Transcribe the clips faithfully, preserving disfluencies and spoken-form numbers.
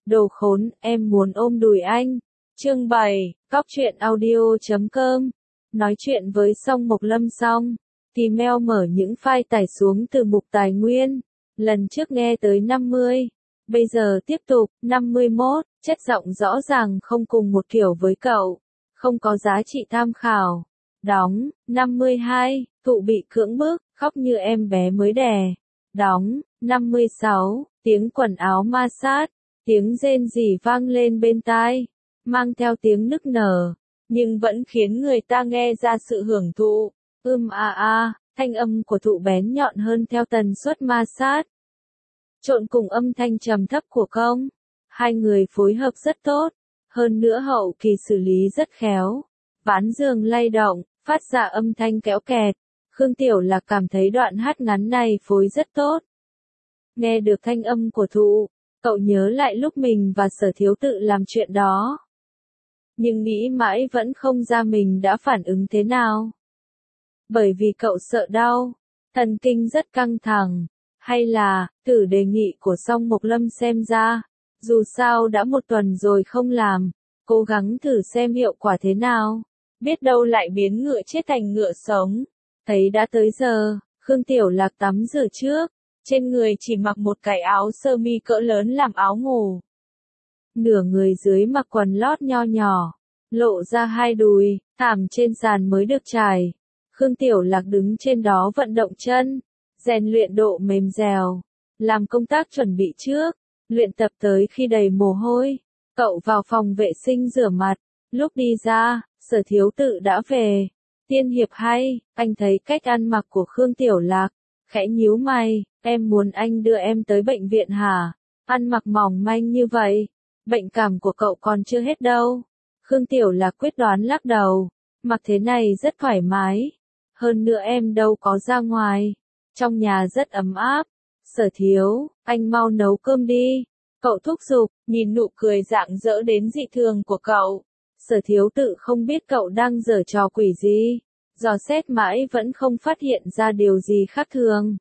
Đồ khốn, em muốn ôm đùi anh. Chương bảy, cóc truyện audio chấm com. Nói chuyện với Song Mộc Lâm xong, thì Mel mở những file tải xuống từ mục tài nguyên. Lần trước nghe tới năm mươi, bây giờ tiếp tục, năm mươi mốt, chất giọng rõ ràng không cùng một kiểu với cậu, không có giá trị tham khảo. Đóng, năm mươi hai, thụ bị cưỡng bức, khóc như em bé mới đẻ. Đóng, năm mươi sáu, tiếng quần áo ma sát, tiếng rên rỉ vang lên bên tai, mang theo tiếng nức nở, nhưng vẫn khiến người ta nghe ra sự hưởng thụ. Ưm a a, thanh âm của thụ bén nhọn hơn theo tần suất ma sát, trộn cùng âm thanh trầm thấp của công. Hai người phối hợp rất tốt, hơn nữa hậu kỳ xử lý rất khéo. Ván giường lay động, phát ra âm thanh kéo kẹt. Khương Tiểu Lạc cảm thấy đoạn hát ngắn này phối rất tốt. Nghe được thanh âm của thụ, cậu nhớ lại lúc mình và Sở Thiếu Tự làm chuyện đó. Nhưng nghĩ mãi vẫn không ra mình đã phản ứng thế nào. Bởi vì cậu sợ đau, thần kinh rất căng thẳng. Hay là, thử đề nghị của Song Mộc Lâm xem ra, dù sao đã một tuần rồi không làm, cố gắng thử xem hiệu quả thế nào, biết đâu lại biến ngựa chết thành ngựa sống. Thấy đã tới giờ, Khương Tiểu Lạc tắm rửa trước, trên người chỉ mặc một cái áo sơ mi cỡ lớn làm áo ngủ. Nửa người dưới mặc quần lót nho nhỏ, lộ ra hai đùi, thảm trên sàn mới được trải. Khương Tiểu Lạc đứng trên đó vận động chân, rèn luyện độ mềm dẻo, làm công tác chuẩn bị trước, luyện tập tới khi đầy mồ hôi. Cậu vào phòng vệ sinh rửa mặt, lúc đi ra, Sở Thiếu Tự đã về. Tiên hiệp hay, anh thấy cách ăn mặc của Khương Tiểu Lạc, khẽ nhíu mày, em muốn anh đưa em tới bệnh viện hả? Ăn mặc mỏng manh như vậy, bệnh cảm của cậu còn chưa hết đâu. Khương Tiểu Lạc quyết đoán lắc đầu, mặc thế này rất thoải mái, hơn nữa em đâu có ra ngoài, trong nhà rất ấm áp. Sở Thiếu, anh mau nấu cơm đi, cậu thúc giục, nhìn nụ cười rạng rỡ đến dị thường của cậu. Sở Thiếu Tự không biết cậu đang giở trò quỷ gì, dò xét mãi vẫn không phát hiện ra điều gì khác thường.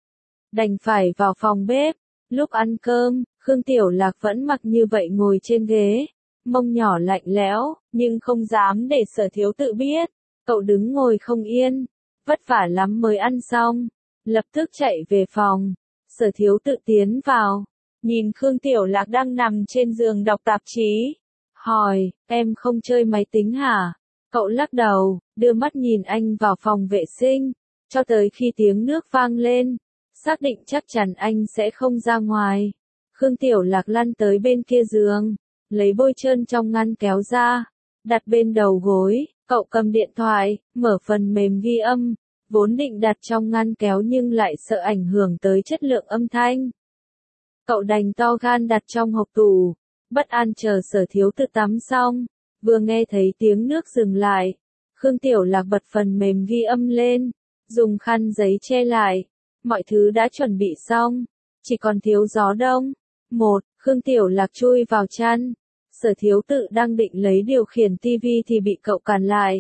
Đành phải vào phòng bếp, lúc ăn cơm, Khương Tiểu Lạc vẫn mặc như vậy ngồi trên ghế, mông nhỏ lạnh lẽo, nhưng không dám để Sở Thiếu Tự biết. Cậu đứng ngồi không yên, vất vả lắm mới ăn xong, lập tức chạy về phòng. Sở Thiếu Tự tiến vào, nhìn Khương Tiểu Lạc đang nằm trên giường đọc tạp chí, hỏi, em không chơi máy tính hả? Cậu lắc đầu, đưa mắt nhìn anh vào phòng vệ sinh, cho tới khi tiếng nước vang lên, xác định chắc chắn anh sẽ không ra ngoài. Khương Tiểu Lạc lăn tới bên kia giường, lấy bôi trơn trong ngăn kéo ra, đặt bên đầu gối. Cậu cầm điện thoại, mở phần mềm ghi âm, vốn định đặt trong ngăn kéo nhưng lại sợ ảnh hưởng tới chất lượng âm thanh. Cậu đành to gan đặt trong hộc tủ, bất an chờ Sở Thiếu Tự tắm xong, vừa nghe thấy tiếng nước dừng lại. Khương Tiểu Lạc bật phần mềm ghi âm lên, dùng khăn giấy che lại, mọi thứ đã chuẩn bị xong, chỉ còn thiếu gió đông. Một, Khương Tiểu Lạc chui vào chăn. Sở Thiếu Tự đang định lấy điều khiển tivi thì bị cậu cản lại.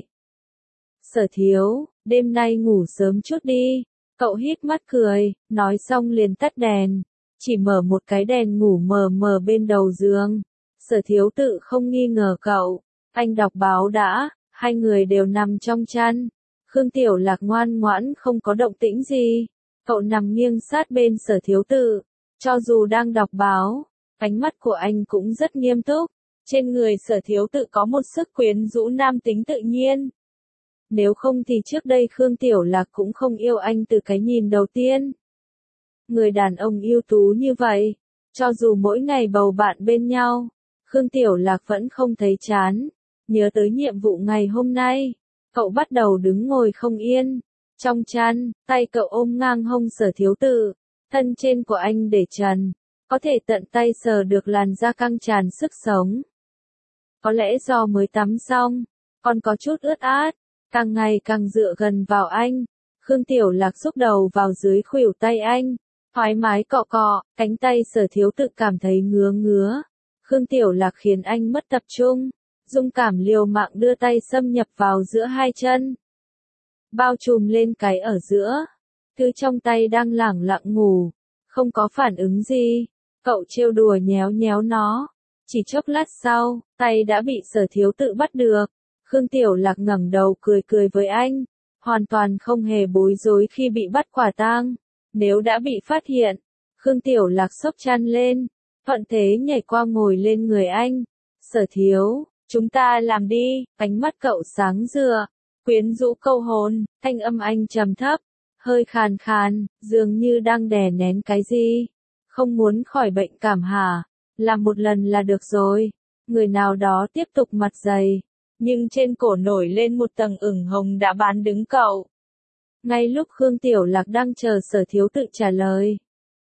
Sở Thiếu, đêm nay ngủ sớm chút đi. Cậu híp mắt cười, nói xong liền tắt đèn, chỉ mở một cái đèn ngủ mờ mờ bên đầu giường. Sở Thiếu Tự không nghi ngờ cậu, anh đọc báo đã, hai người đều nằm trong chăn. Khương Tiểu Lạc ngoan ngoãn không có động tĩnh gì, cậu nằm nghiêng sát bên Sở Thiếu Tự, cho dù đang đọc báo, ánh mắt của anh cũng rất nghiêm túc. Trên người Sở Thiếu Tự có một sức quyến rũ nam tính tự nhiên. Nếu không thì trước đây Khương Tiểu Lạc cũng không yêu anh từ cái nhìn đầu tiên. Người đàn ông ưu tú như vậy, cho dù mỗi ngày bầu bạn bên nhau, Khương Tiểu Lạc vẫn không thấy chán. Nhớ tới nhiệm vụ ngày hôm nay, cậu bắt đầu đứng ngồi không yên. Trong chăn, tay cậu ôm ngang hông Sở Thiếu Tự, thân trên của anh để trần, có thể tận tay sờ được làn da căng tràn sức sống. Có lẽ do mới tắm xong, còn có chút ướt át, càng ngày càng dựa gần vào anh. Khương Tiểu Lạc xúc đầu vào dưới khuỷu tay anh, thoải mái cọ cọ, cánh tay Sở Thiếu Tự cảm thấy ngứa ngứa. Khương Tiểu Lạc khiến anh mất tập trung, dung cảm liều mạng đưa tay xâm nhập vào giữa hai chân, bao trùm lên cái ở giữa. Thứ trong tay đang lẳng lặng ngủ, không có phản ứng gì. Cậu trêu đùa nhéo nhéo nó, Chỉ chốc lát sau, tay đã bị Sở Thiếu Tự bắt được. Khương Tiểu Lạc ngẩng đầu cười cười với anh, hoàn toàn không hề bối rối khi bị bắt quả tang. Nếu đã bị phát hiện, Khương Tiểu Lạc xốc chăn lên, thuận thế nhảy qua ngồi lên người anh. Sở Thiếu, chúng ta làm đi, ánh mắt cậu sáng rựa, quyến rũ câu hồn, thanh âm anh trầm thấp, hơi khàn khàn, dường như đang đè nén cái gì. Không muốn khỏi bệnh cảm hả? Làm một lần là được rồi. Người nào đó tiếp tục mặt dày, nhưng trên cổ nổi lên một tầng ửng hồng đã bán đứng cậu. Ngay lúc Khương Tiểu Lạc đang chờ Sở Thiếu Tự trả lời,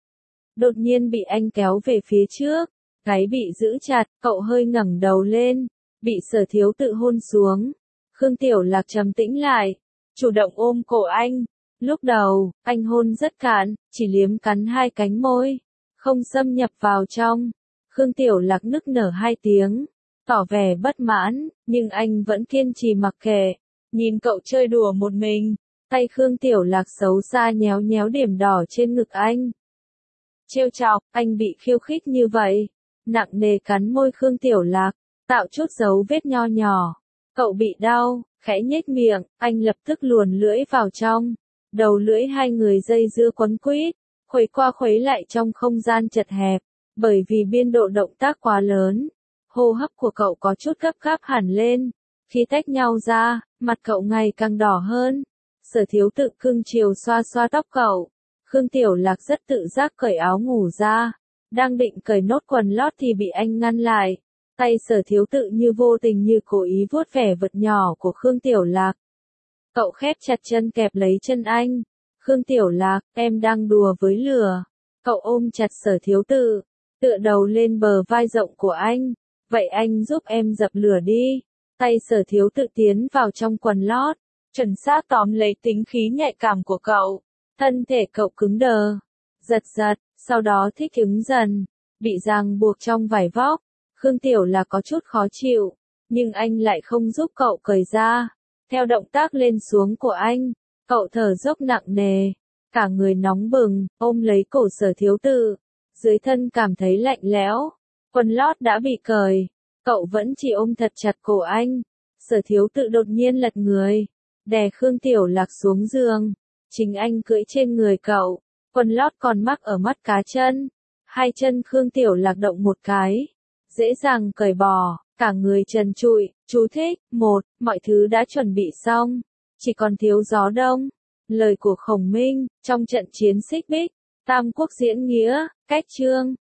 đột nhiên bị anh kéo về phía trước, gáy bị giữ chặt, cậu hơi ngẩng đầu lên, bị Sở Thiếu Tự hôn xuống. Khương Tiểu Lạc trầm tĩnh lại, chủ động ôm cổ anh. Lúc đầu, anh hôn rất cạn, chỉ liếm cắn hai cánh môi, không xâm nhập vào trong. Khương Tiểu Lạc nức nở hai tiếng, tỏ vẻ bất mãn, nhưng anh vẫn kiên trì mặc kệ, nhìn cậu chơi đùa một mình. Tay Khương Tiểu Lạc xấu xa nhéo nhéo điểm đỏ trên ngực anh. Trêu chọc, anh bị khiêu khích như vậy, nặng nề cắn môi Khương Tiểu Lạc, tạo chút dấu vết nho nhỏ. Cậu bị đau, khẽ nhếch miệng, anh lập tức luồn lưỡi vào trong. Đầu lưỡi hai người dây dưa quấn quýt, khuấy qua khuấy lại trong không gian chật hẹp, bởi vì biên độ động tác quá lớn. Hô hấp của cậu có chút gấp gáp hẳn lên. Khi tách nhau ra, mặt cậu ngày càng đỏ hơn. Sở Thiếu Tự cưng chiều xoa xoa tóc cậu. Khương Tiểu Lạc rất tự giác cởi áo ngủ ra. Đang định cởi nốt quần lót thì bị anh ngăn lại. Tay Sở Thiếu Tự như vô tình như cố ý vuốt vẻ vật nhỏ của Khương Tiểu Lạc. Cậu khép chặt chân kẹp lấy chân anh. Khương Tiểu Lạc, em đang đùa với lửa. Cậu ôm chặt Sở Thiếu Tự, tựa đầu lên bờ vai rộng của anh. Vậy anh giúp em dập lửa đi. Tay Sở Thiếu Tự tiến vào trong quần lót, chuẩn xác tóm lấy tính khí nhạy cảm của cậu. Thân thể cậu cứng đờ, giật giật, sau đó thích ứng dần, bị ràng buộc trong vải vóc. Khương Tiểu là có chút khó chịu, nhưng anh lại không giúp cậu cởi ra. Theo động tác lên xuống của anh, cậu thở dốc nặng nề, cả người nóng bừng, ôm lấy cổ Sở Thiếu Tự, dưới thân cảm thấy lạnh lẽo. Quần lót đã bị cởi, cậu vẫn chỉ ôm thật chặt cổ anh. Sở Thiếu Tự đột nhiên lật người, đè Khương Tiểu Lạc xuống giường. Chính anh cưỡi trên người cậu, quần lót còn mắc ở mắt cá chân. Hai chân Khương Tiểu Lạc động một cái, dễ dàng cởi bỏ, cả người trần trụi. Chú thích, một, mọi thứ đã chuẩn bị xong, chỉ còn thiếu gió đông. Lời của Khổng Minh, trong trận chiến xích bích, Tam Quốc diễn nghĩa, cách chương.